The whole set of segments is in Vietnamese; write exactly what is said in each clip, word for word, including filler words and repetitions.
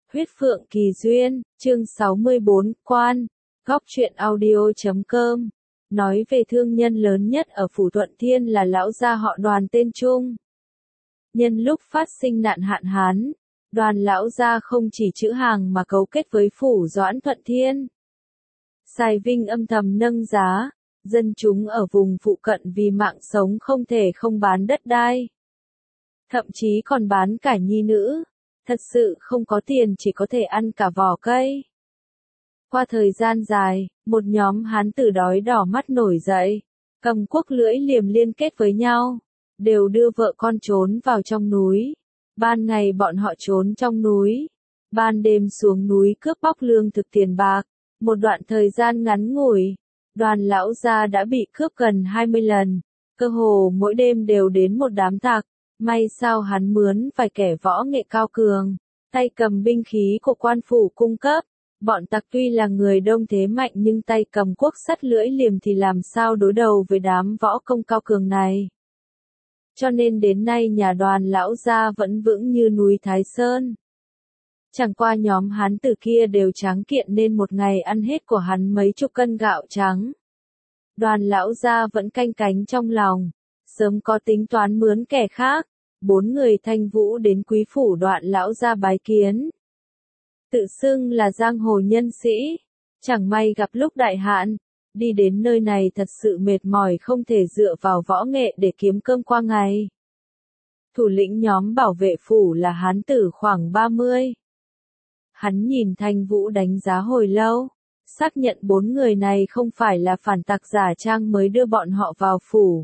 Huyết Phượng Kỳ Duyên, chương sáu mươi bốn, Quan, Góc truyện audio chấm com. Nói về thương nhân lớn nhất ở Phủ Thuận Thiên là lão gia họ Đoàn tên Trung. Nhân lúc phát sinh nạn hạn hán, Đoàn lão gia không chỉ trữ hàng mà cấu kết với Phủ Doãn Thuận Thiên. Sài Vinh âm thầm nâng giá, dân chúng ở vùng phụ cận vì mạng sống không thể không bán đất đai. Thậm chí còn bán cả nhi nữ. Thật sự không có tiền chỉ có thể ăn cả vỏ cây. Qua thời gian dài, một nhóm hán tử đói đỏ mắt nổi dậy, cầm cuốc lưỡi liềm liên kết với nhau, đều đưa vợ con trốn vào trong núi. Ban ngày bọn họ trốn trong núi, ban đêm xuống núi cướp bóc lương thực tiền bạc. Một đoạn thời gian ngắn ngủi, Đoàn lão gia đã bị cướp gần hai mươi lần, cơ hồ mỗi đêm đều đến một đám tặc. May sao hắn mướn vài kẻ võ nghệ cao cường, tay cầm binh khí của quan phủ cung cấp. Bọn tặc tuy là người đông thế mạnh nhưng tay cầm cuốc sắt lưỡi liềm thì làm sao đối đầu với đám võ công cao cường này. Cho nên đến nay nhà Đoàn lão gia vẫn vững như núi Thái Sơn. Chẳng qua nhóm hán tử kia đều tráng kiện nên một ngày ăn hết của hắn mấy chục cân gạo trắng. Đoàn lão gia vẫn canh cánh trong lòng, sớm có tính toán mướn kẻ khác. Bốn người Thanh Vũ đến quý phủ Đoạn lão gia bái kiến. Tự xưng là giang hồ nhân sĩ, chẳng may gặp lúc đại hạn, đi đến nơi này thật sự mệt mỏi không thể dựa vào võ nghệ để kiếm cơm qua ngày. Thủ lĩnh nhóm bảo vệ phủ là hán tử khoảng ba mươi. Hắn nhìn Thanh Vũ đánh giá hồi lâu, xác nhận bốn người này không phải là phản tặc giả trang mới đưa bọn họ vào phủ.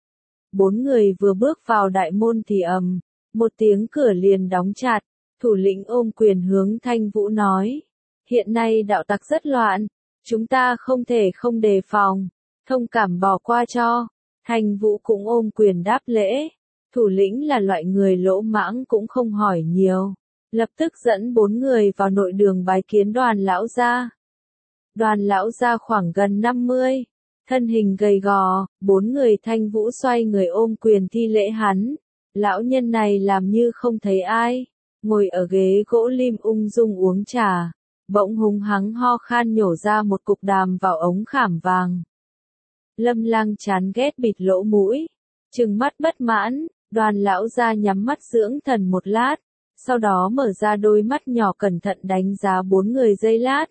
Bốn người vừa bước vào đại môn thì ầm, một tiếng cửa liền đóng chặt, thủ lĩnh ôm quyền hướng Thanh Vũ nói. Hiện nay đạo tặc rất loạn, chúng ta không thể không đề phòng, thông cảm bỏ qua cho. Thanh Vũ cũng ôm quyền đáp lễ, thủ lĩnh là loại người lỗ mãng cũng không hỏi nhiều, lập tức dẫn bốn người vào nội đường bái kiến Đoàn lão gia. Đoàn lão gia khoảng gần năm mươi. Thân hình gầy gò, bốn người Thanh Vũ xoay người ôm quyền thi lễ hắn. Lão nhân này làm như không thấy ai, ngồi ở ghế gỗ lim ung dung uống trà, bỗng hung hăng ho khan nhổ ra một cục đàm vào ống khảm vàng. Lâm Lang chán ghét bịt lỗ mũi, trừng mắt bất mãn. Đoàn lão gia nhắm mắt dưỡng thần một lát, sau đó mở ra đôi mắt nhỏ cẩn thận đánh giá bốn người giây lát.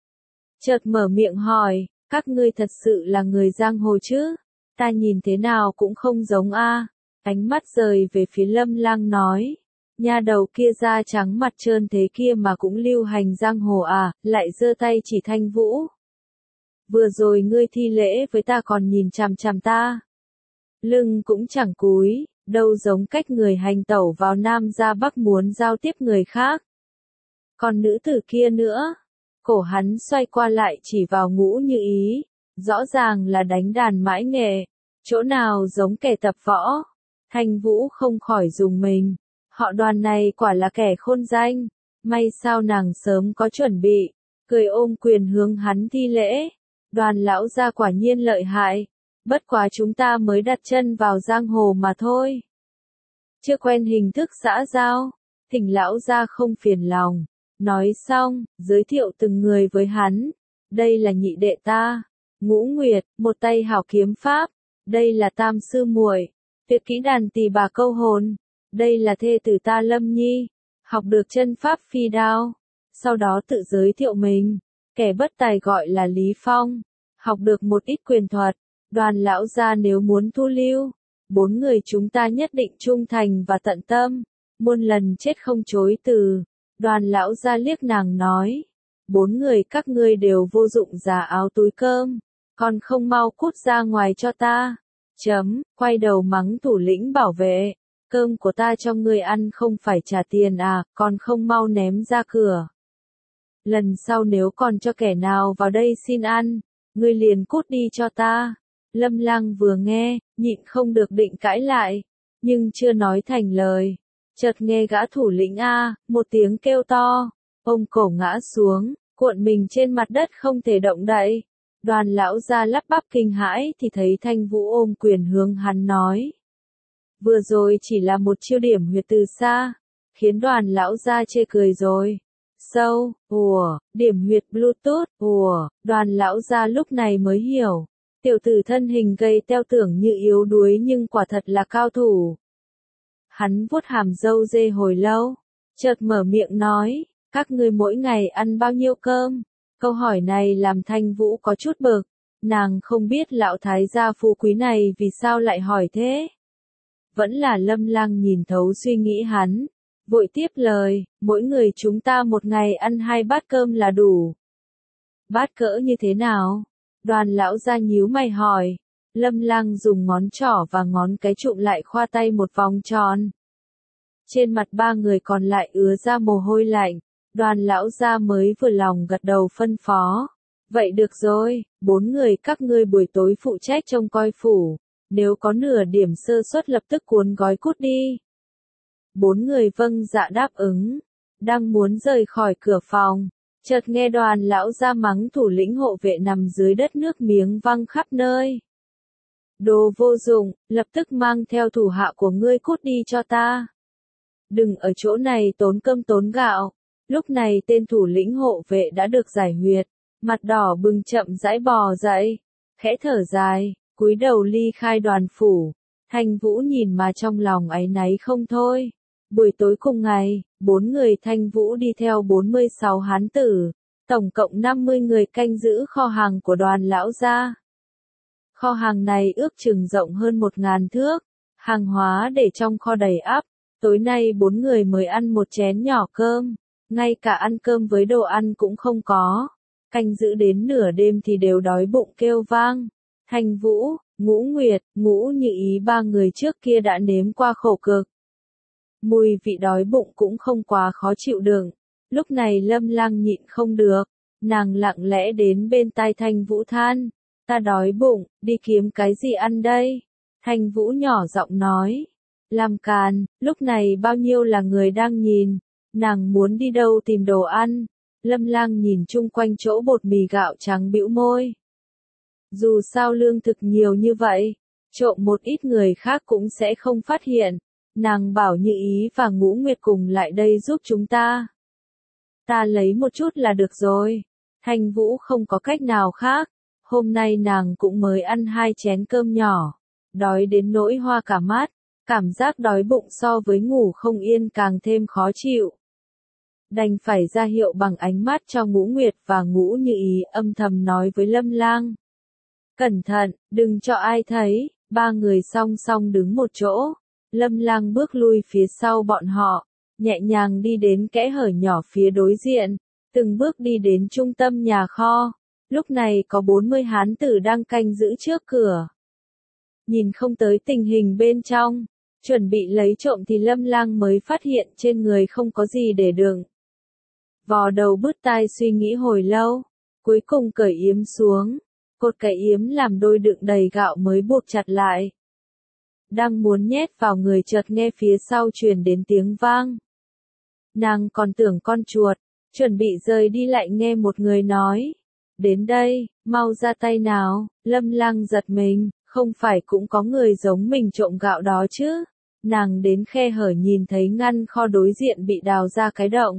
Chợt mở miệng hỏi. Các ngươi thật sự là người giang hồ chứ? Ta nhìn thế nào cũng không giống a. Ánh mắt rời về phía Lâm Lang nói. Nha đầu kia da trắng mặt trơn thế kia mà cũng lưu hành giang hồ à, lại giơ tay chỉ Thanh Vũ. Vừa rồi ngươi thi lễ với ta còn nhìn chằm chằm ta. Lưng cũng chẳng cúi, đâu giống cách người hành tẩu vào Nam ra Bắc muốn giao tiếp người khác. Còn nữ tử kia nữa. Cổ hắn xoay qua lại chỉ vào Ngũ Như Ý, rõ ràng là đánh đàn mãi nghệ, chỗ nào giống kẻ tập võ. Thanh Vũ không khỏi dùng mình, họ Đoàn này quả là kẻ khôn danh, may sao nàng sớm có chuẩn bị, cười ôm quyền hướng hắn thi lễ. Đoàn lão gia quả nhiên lợi hại, bất quá chúng ta mới đặt chân vào giang hồ mà thôi. Chưa quen hình thức xã giao, thỉnh lão gia không phiền lòng. Nói xong, giới thiệu từng người với hắn. Đây là nhị đệ ta, Ngũ Nguyệt, một tay hảo kiếm pháp. Đây là tam sư muội, tuyệt kỹ đàn tỳ bà câu hồn. Đây là thê tử ta Lâm Nhi, học được chân pháp phi đao. Sau đó tự giới thiệu mình, kẻ bất tài gọi là Lý Phong, học được một ít quyền thuật. Đoàn lão gia nếu muốn thu lưu, bốn người chúng ta nhất định trung thành và tận tâm, muôn lần chết không chối từ. Đoàn lão gia liếc nàng nói, bốn người các ngươi đều vô dụng giả áo túi cơm, còn không mau cút ra ngoài cho ta. Chấm, quay đầu mắng thủ lĩnh bảo vệ, cơm của ta cho ngươi ăn không phải trả tiền à, còn không mau ném ra cửa. Lần sau nếu còn cho kẻ nào vào đây xin ăn, ngươi liền cút đi cho ta. Lâm Lang vừa nghe, nhịn không được định cãi lại, nhưng chưa nói thành lời. Chợt nghe gã thủ lĩnh A, một tiếng kêu to, ông cổ ngã xuống, cuộn mình trên mặt đất không thể động đậy. Đoàn lão gia lắp bắp kinh hãi thì thấy Thanh Vũ ôm quyền hướng hắn nói. Vừa rồi chỉ là một chiêu điểm huyệt từ xa, khiến Đoàn lão gia chê cười rồi. sâu, ùa, điểm huyệt Bluetooth, ùa, Đoàn lão gia lúc này mới hiểu. Tiểu tử thân hình gầy teo tưởng như yếu đuối nhưng quả thật là cao thủ. Hắn vuốt hàm râu dê hồi lâu, chợt mở miệng nói, các ngươi mỗi ngày ăn bao nhiêu cơm? Câu hỏi này làm Thanh Vũ có chút bực, nàng không biết lão thái gia phú quý này vì sao lại hỏi thế. Vẫn là Lâm Lang nhìn thấu suy nghĩ hắn, vội tiếp lời, mỗi người chúng ta một ngày ăn hai bát cơm là đủ. Bát cỡ như thế nào? Đoàn lão gia nhíu mày hỏi. Lâm Lang dùng ngón trỏ và ngón cái trụm lại khoa tay một vòng tròn. Trên mặt ba người còn lại ứa ra mồ hôi lạnh, Đoàn lão gia mới vừa lòng gật đầu phân phó. Vậy được rồi, bốn người các ngươi buổi tối phụ trách trông coi phủ, nếu có nửa điểm sơ suất lập tức cuốn gói cút đi. Bốn người vâng dạ đáp ứng, đang muốn rời khỏi cửa phòng, chợt nghe Đoàn lão gia mắng thủ lĩnh hộ vệ nằm dưới đất nước miếng văng khắp nơi. Đồ vô dụng, lập tức mang theo thủ hạ của ngươi cút đi cho ta. Đừng ở chỗ này tốn cơm tốn gạo. Lúc này tên thủ lĩnh hộ vệ đã được giải huyệt, mặt đỏ bừng chậm rãi bò dậy, khẽ thở dài, cúi đầu ly khai Đoàn phủ. Thanh Vũ nhìn mà trong lòng áy náy không thôi. Buổi tối cùng ngày, bốn người Thanh Vũ đi theo bốn mươi sáu hán tử, tổng cộng năm mươi người canh giữ kho hàng của Đoàn lão gia. Kho hàng này ước chừng rộng hơn một ngàn thước, hàng hóa để trong kho đầy ắp. Tối nay bốn người mới ăn một chén nhỏ cơm, ngay cả ăn cơm với đồ ăn cũng không có. Canh giữ đến nửa đêm thì đều đói bụng kêu vang. Thanh Vũ, Ngũ Nguyệt, Ngũ Như Ý ba người trước kia đã nếm qua khổ cực. Mùi vị đói bụng cũng không quá khó chịu đựng. Lúc này Lâm Lang nhịn không được, nàng lặng lẽ đến bên tai Thanh Vũ than, ta đói bụng, đi kiếm cái gì ăn đây? Thanh Vũ nhỏ giọng nói, làm càn, lúc này bao nhiêu là người đang nhìn, nàng muốn đi đâu tìm đồ ăn. Lâm Lang nhìn chung quanh chỗ bột mì gạo trắng bĩu môi. Dù sao lương thực nhiều như vậy, trộm một ít người khác cũng sẽ không phát hiện. Nàng bảo Như Ý và Ngũ Nguyệt cùng lại đây giúp chúng ta. Ta lấy một chút là được rồi. Thanh Vũ không có cách nào khác. Hôm nay nàng cũng mới ăn hai chén cơm nhỏ. Đói đến nỗi hoa cả mắt. Cảm giác đói bụng so với ngủ không yên càng thêm khó chịu. Đành phải ra hiệu bằng ánh mắt cho Ngũ Nguyệt và Ngũ Như Ý âm thầm nói với Lâm Lang. Cẩn thận, đừng cho ai thấy. Ba người song song đứng một chỗ. Lâm Lang bước lui phía sau bọn họ, nhẹ nhàng đi đến kẽ hở nhỏ phía đối diện, từng bước đi đến trung tâm nhà kho. Lúc này có bốn mươi hán tử đang canh giữ trước cửa. Nhìn không tới tình hình bên trong, chuẩn bị lấy trộm thì Lâm Lang mới phát hiện trên người không có gì để đựng. Vò đầu bứt tai suy nghĩ hồi lâu, cuối cùng cởi yếm xuống, cột cái yếm làm đôi đựng đầy gạo mới buộc chặt lại. Đang muốn nhét vào người chợt nghe phía sau truyền đến tiếng vang. Nàng còn tưởng con chuột, chuẩn bị rời đi lại nghe một người nói. Đến đây, mau ra tay nào. Lâm Lang giật mình, không phải cũng có người giống mình trộm gạo đó chứ. Nàng đến khe hở nhìn thấy ngăn kho đối diện bị đào ra cái động.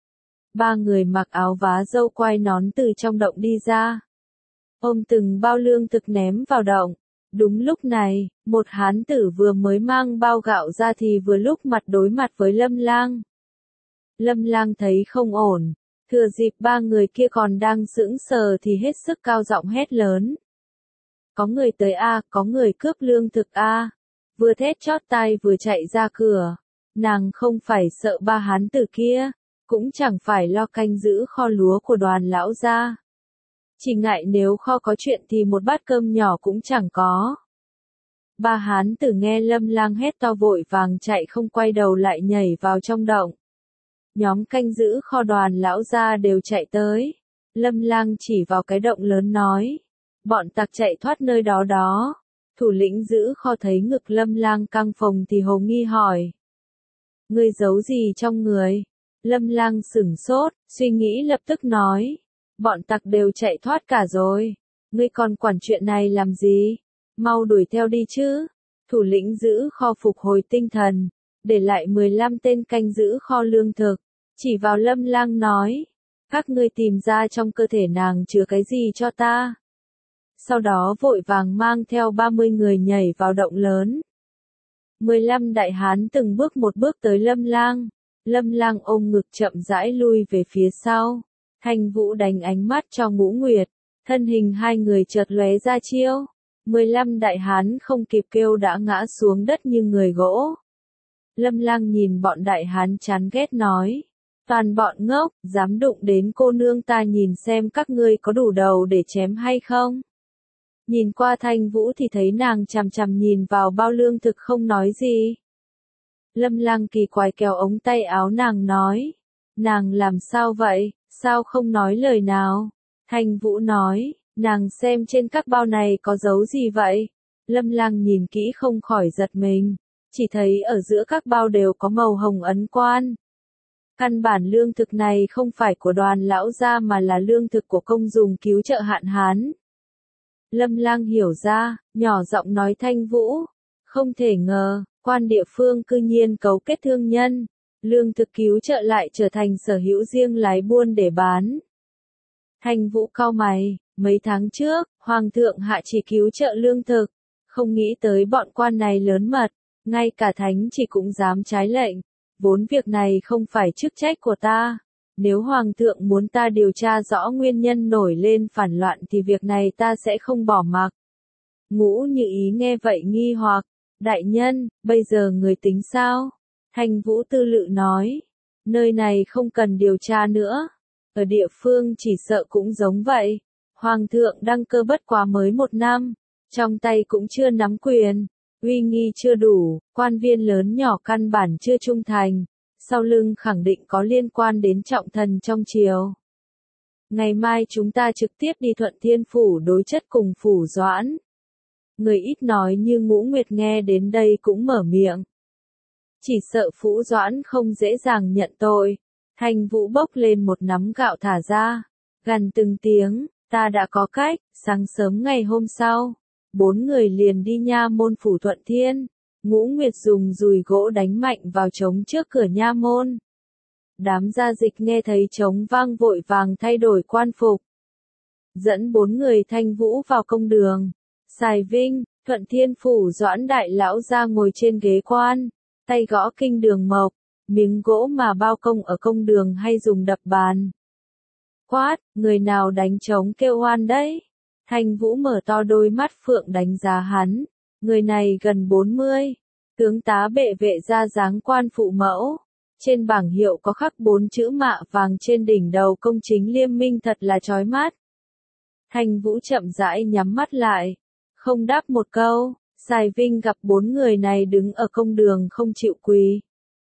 Ba người mặc áo vá râu quai nón từ trong động đi ra. Ôm từng bao lương thực ném vào động. Đúng lúc này, một hán tử vừa mới mang bao gạo ra thì vừa lúc mặt đối mặt với Lâm Lang. Lâm Lang thấy không ổn, thừa dịp ba người kia còn đang sững sờ thì hết sức cao giọng hét lớn. Có người tới a, có người cướp lương thực a. Vừa thét chót tai vừa chạy ra cửa. Nàng không phải sợ ba hán tử kia, cũng chẳng phải lo canh giữ kho lúa của Đoàn lão gia. Chỉ ngại nếu kho có chuyện thì một bát cơm nhỏ cũng chẳng có. Ba hán tử nghe Lâm Lang hét to vội vàng chạy không quay đầu lại nhảy vào trong động. Nhóm canh giữ kho Đoàn lão gia đều chạy tới. Lâm Lang chỉ vào cái động lớn nói. Bọn tặc chạy thoát nơi đó đó. Thủ lĩnh giữ kho thấy ngực Lâm Lang căng phồng thì hồ nghi hỏi. Ngươi giấu gì trong người? Lâm Lang sửng sốt, suy nghĩ lập tức nói. Bọn tặc đều chạy thoát cả rồi. Ngươi còn quản chuyện này làm gì? Mau đuổi theo đi chứ. Thủ lĩnh giữ kho phục hồi tinh thần. Để lại mười lăm tên canh giữ kho lương thực. chỉ vào Lâm Lang nói, các ngươi tìm ra trong cơ thể nàng chứa cái gì cho ta. Sau đó vội vàng mang theo ba mươi người nhảy vào động lớn. mười lăm đại hán từng bước một bước tới Lâm Lang. Lâm Lang ôm ngực chậm rãi lui về phía sau. Thanh Vũ đánh ánh mắt cho Ngũ Nguyệt. Thân hình hai người chợt lóe ra chiêu. mười lăm đại hán không kịp kêu đã ngã xuống đất như người gỗ. Lâm Lang nhìn bọn đại hán chán ghét nói. Toàn bọn ngốc, dám đụng đến cô nương ta, nhìn xem các ngươi có đủ đầu để chém hay không. Nhìn qua Thanh Vũ thì thấy nàng chằm chằm nhìn vào bao lương thực không nói gì. Lâm Lang kỳ quái kéo ống tay áo nàng nói. Nàng làm sao vậy, sao không nói lời nào? Thanh Vũ nói, nàng xem trên các bao này có dấu gì vậy? Lâm Lang nhìn kỹ không khỏi giật mình. Chỉ thấy ở giữa các bao đều có màu hồng ấn quan. Căn bản lương thực này không phải của Đoàn lão gia mà là lương thực của công dùng cứu trợ hạn hán. Lâm Lang hiểu ra, nhỏ giọng nói Thanh Vũ, không thể ngờ, quan địa phương cư nhiên cấu kết thương nhân, lương thực cứu trợ lại trở thành sở hữu riêng lái buôn để bán. Thanh Vũ cau mày, mấy tháng trước, Hoàng thượng hạ chỉ cứu trợ lương thực, không nghĩ tới bọn quan này lớn mật, ngay cả thánh chỉ cũng dám trái lệnh, vốn việc này không phải chức trách của ta. Nếu Hoàng thượng muốn ta điều tra rõ nguyên nhân nổi lên phản loạn thì việc này ta sẽ không bỏ mặc. Ngũ Như Ý nghe vậy nghi hoặc, đại nhân, bây giờ người tính sao? Thanh Vũ tư lự nói, nơi này không cần điều tra nữa, ở địa phương chỉ sợ cũng giống vậy. Hoàng thượng đăng cơ bất quá mới một năm, trong tay cũng chưa nắm quyền, uy nghi chưa đủ, quan viên lớn nhỏ căn bản chưa trung thành. Sau lưng khẳng định có liên quan đến trọng thần trong triều. Ngày mai chúng ta trực tiếp đi Thuận Thiên Phủ đối chất cùng Phủ Doãn. Người ít nói như Ngũ Nguyệt nghe đến đây cũng mở miệng. Chỉ sợ Phủ Doãn không dễ dàng nhận tội. Thanh Vũ bốc lên một nắm gạo thả ra. Gần từng tiếng, ta đã có cách. Sáng sớm ngày hôm sau, bốn người liền đi nha môn Phủ Thuận Thiên. Ngũ Nguyệt dùng dùi gỗ đánh mạnh vào trống trước cửa nha môn. Đám gia dịch nghe thấy trống vang vội vàng thay đổi quan phục. Dẫn bốn người Thanh Vũ vào công đường. Sài Vinh, Thuận Thiên Phủ Doãn đại lão ra ngồi trên ghế quan, tay gõ kinh đường mộc, miếng gỗ mà bao công ở công đường hay dùng đập bàn. Quát, người nào đánh trống kêu oan đấy? Thanh Vũ mở to đôi mắt phượng đánh giá hắn. Người này gần bốn mươi, tướng tá bệ vệ ra dáng quan phụ mẫu. Trên bảng hiệu có khắc bốn chữ mạ vàng trên đỉnh đầu công chính liêm minh thật là chói mắt. Thanh Vũ chậm rãi nhắm mắt lại, không đáp một câu. Sài Vinh gặp bốn người này đứng ở công đường không chịu quỳ.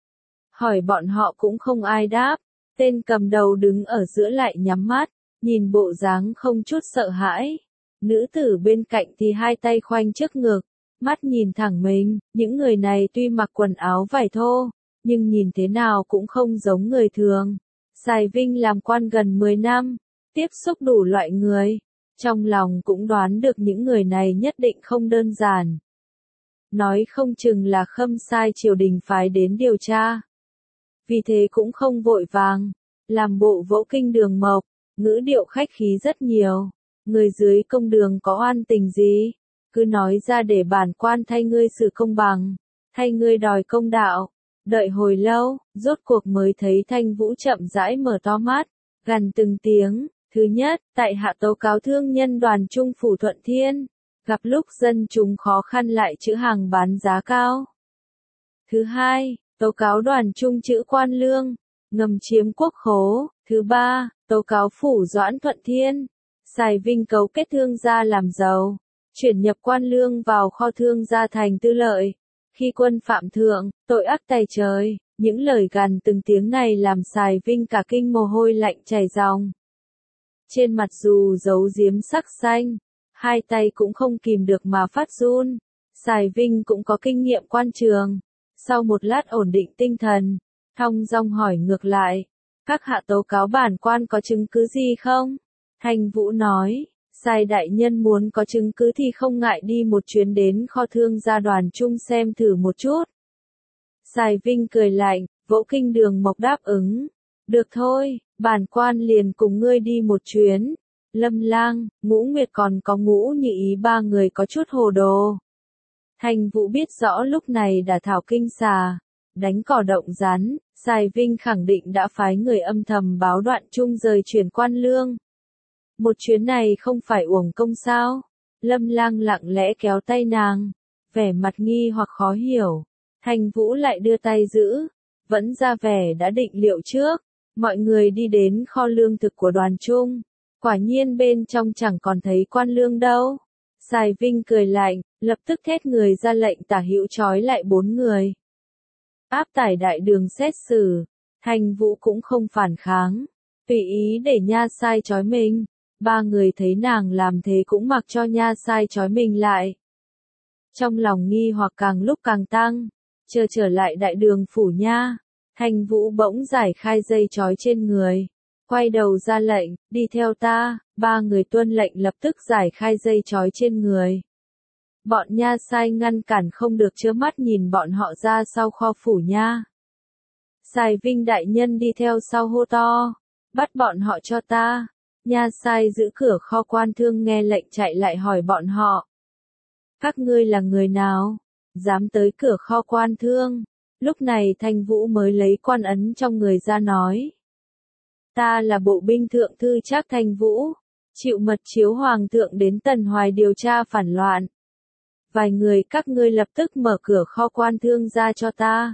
Hỏi bọn họ cũng không ai đáp, tên cầm đầu đứng ở giữa lại nhắm mắt, nhìn bộ dáng không chút sợ hãi. Nữ tử bên cạnh thì hai tay khoanh trước ngực. Mắt nhìn thẳng mình, những người này tuy mặc quần áo vải thô, nhưng nhìn thế nào cũng không giống người thường. Sài Vinh làm quan gần mười năm, tiếp xúc đủ loại người, trong lòng cũng đoán được những người này nhất định không đơn giản. Nói không chừng là khâm sai triều đình phái đến điều tra. Vì thế cũng không vội vàng, làm bộ vỗ kinh đường mộc, ngữ điệu khách khí rất nhiều. Người dưới công đường có oan tình gì? Cứ nói ra để bản quan thay ngươi xử công bằng, thay ngươi đòi công đạo. Đợi hồi lâu, rốt cuộc mới thấy Thanh Vũ chậm rãi mở to mắt, gằn từng tiếng. Thứ nhất, tại hạ tố cáo thương nhân Đoàn Trung Phủ Thuận Thiên, gặp lúc dân chúng khó khăn lại trữ hàng bán giá cao. Thứ hai, tố cáo Đoàn Trung trữ quan lương, ngầm chiếm quốc khố. Thứ ba, tố cáo Phủ Doãn Thuận Thiên, Sài Vinh cấu kết thương gia làm giàu, chuyển nhập quan lương vào kho thương gia thành tư lợi. Khi quân phạm thượng, tội ác tày trời, những lời gằn từng tiếng này làm Sài Vinh cả kinh mồ hôi lạnh chảy ròng. Trên mặt dù giấu giếm sắc xanh, hai tay cũng không kìm được mà phát run. Sài Vinh cũng có kinh nghiệm quan trường. Sau một lát ổn định tinh thần, thong dong hỏi ngược lại, các hạ tố cáo bản quan có chứng cứ gì không? Thanh Vũ nói, Sài đại nhân muốn có chứng cứ thì không ngại đi một chuyến đến kho thương gia Đoàn Trung xem thử một chút. Sài Vinh cười lạnh, vỗ kinh đường mộc đáp ứng. Được thôi, bản quan liền cùng ngươi đi một chuyến. Lâm Lang, Ngũ Nguyệt còn có Ngũ Nhị Ý ba người có chút hồ đồ. Thành Vũ biết rõ lúc này đã thảo kinh xà, đánh cỏ động rắn, Sài Vinh khẳng định đã phái người âm thầm báo Đoạn Trung rời chuyển quan lương. Một chuyến này không phải uổng công sao? Lâm Lang lặng lẽ kéo tay nàng, vẻ mặt nghi hoặc khó hiểu. Thành Vũ lại đưa tay giữ, vẫn ra vẻ đã định liệu trước. Mọi người đi đến kho lương thực của Đoàn Trung, quả nhiên bên trong chẳng còn thấy quan lương đâu. Sài Vinh cười lạnh, lập tức thét người ra lệnh tả hữu trói lại bốn người. Áp tải đại đường xét xử, Thành Vũ cũng không phản kháng, tùy ý để nha sai trói mình. Ba người thấy nàng làm thế cũng mặc cho nha sai trói mình lại. Trong lòng nghi hoặc càng lúc càng tăng, chờ trở lại đại đường phủ nha. Thành Vũ bỗng giải khai dây trói trên người, quay đầu ra lệnh, đi theo ta. Ba người tuân lệnh lập tức giải khai dây trói trên người. Bọn nha sai ngăn cản không được trơ mắt nhìn bọn họ ra sau kho phủ nha. Sài Vinh đại nhân đi theo sau hô to, bắt bọn họ cho ta. Nha sai giữ cửa kho quan thương nghe lệnh chạy lại hỏi bọn họ. Các ngươi là người nào? Dám tới cửa kho quan thương? Lúc này Thành Vũ mới lấy quan ấn trong người ra nói. Ta là bộ binh thượng thư Trác Thành Vũ, chịu mật chiếu hoàng thượng đến Tần Hoài điều tra phản loạn. Vài người các ngươi lập tức mở cửa kho quan thương ra cho ta.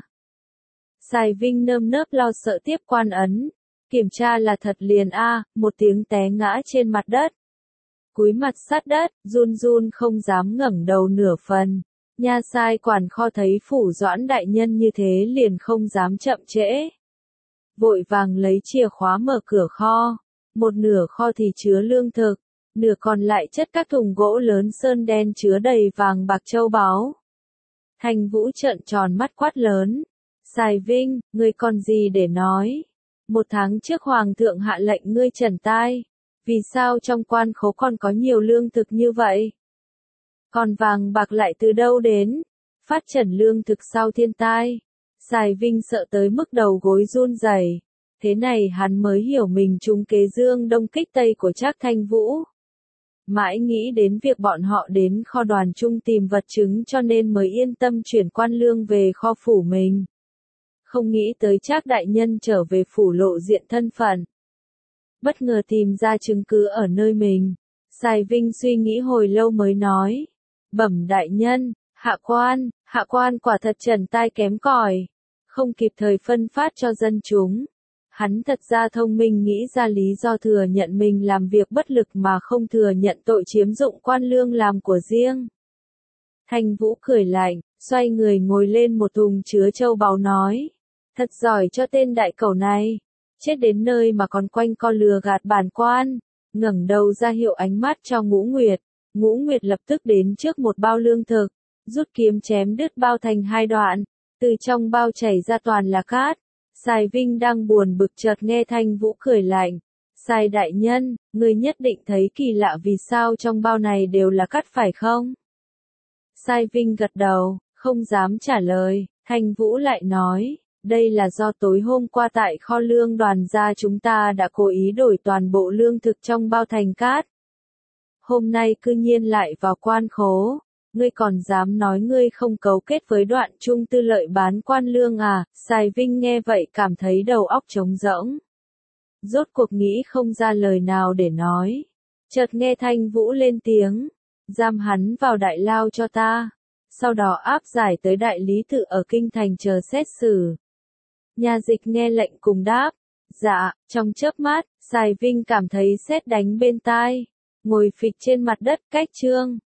Sài Vinh nơm nớp lo sợ tiếp quan ấn. Kiểm tra là thật liền a, à, một tiếng té ngã trên mặt đất. Cúi mặt sát đất, run run không dám ngẩng đầu nửa phần. Nha sai quản kho thấy phủ Doãn đại nhân như thế liền không dám chậm trễ. Vội vàng lấy chìa khóa mở cửa kho. Một nửa kho thì chứa lương thực, nửa còn lại chất các thùng gỗ lớn sơn đen chứa đầy vàng bạc châu báu. Thành Vũ trợn tròn mắt quát lớn. Sài Vinh, ngươi còn gì để nói? Một tháng trước Hoàng thượng hạ lệnh ngươi trần tai. Vì sao trong quan khố còn có nhiều lương thực như vậy? Còn vàng bạc lại từ đâu đến? Phát trần lương thực sau thiên tai. Sài Vinh sợ tới mức đầu gối run rẩy. Thế này hắn mới hiểu mình trúng kế dương đông kích tây của Trác Thành Vũ. Mãi nghĩ đến việc bọn họ đến kho Đoàn Trung tìm vật chứng cho nên mới yên tâm chuyển quan lương về kho phủ mình. Không nghĩ tới Trác đại nhân trở về phủ lộ diện thân phận. Bất ngờ tìm ra chứng cứ ở nơi mình. Sài Vinh suy nghĩ hồi lâu mới nói. Bẩm đại nhân, hạ quan, hạ quan quả thật trần tai kém cỏi, không kịp thời phân phát cho dân chúng. Hắn thật ra thông minh nghĩ ra lý do thừa nhận mình làm việc bất lực mà không thừa nhận tội chiếm dụng quan lương làm của riêng. Thành Vũ cười lạnh, xoay người ngồi lên một thùng chứa châu báu nói. Thật giỏi cho tên đại cẩu này. Chết đến nơi mà còn quanh co lừa gạt bản quan. Ngẩng đầu ra hiệu ánh mắt cho Ngũ Nguyệt. Ngũ Nguyệt lập tức đến trước một bao lương thực. Rút kiếm chém đứt bao thành hai đoạn. Từ trong bao chảy ra toàn là cát. Sài Vinh đang buồn bực chợt nghe Thành Vũ cười lạnh. Sài đại nhân, người nhất định thấy kỳ lạ vì sao trong bao này đều là cát phải không? Sài Vinh gật đầu, không dám trả lời. Thành Vũ lại nói. Đây là do tối hôm qua tại kho lương Đoàn gia chúng ta đã cố ý đổi toàn bộ lương thực trong bao thành cát. Hôm nay cư nhiên lại vào quan khố. Ngươi còn dám nói ngươi không cấu kết với Đoạn Trung tư lợi bán quan lương à? Sài Vinh nghe vậy cảm thấy đầu óc trống rỗng. Rốt cuộc nghĩ không ra lời nào để nói. Chợt nghe Thành Vũ lên tiếng. Giam hắn vào đại lao cho ta. Sau đó áp giải tới đại lý tự ở kinh thành chờ xét xử. Nhà dịch nghe lệnh cùng đáp. Dạ, trong chớp mắt, Sài Vinh cảm thấy sét đánh bên tai. Ngồi phịch trên mặt đất cách trương.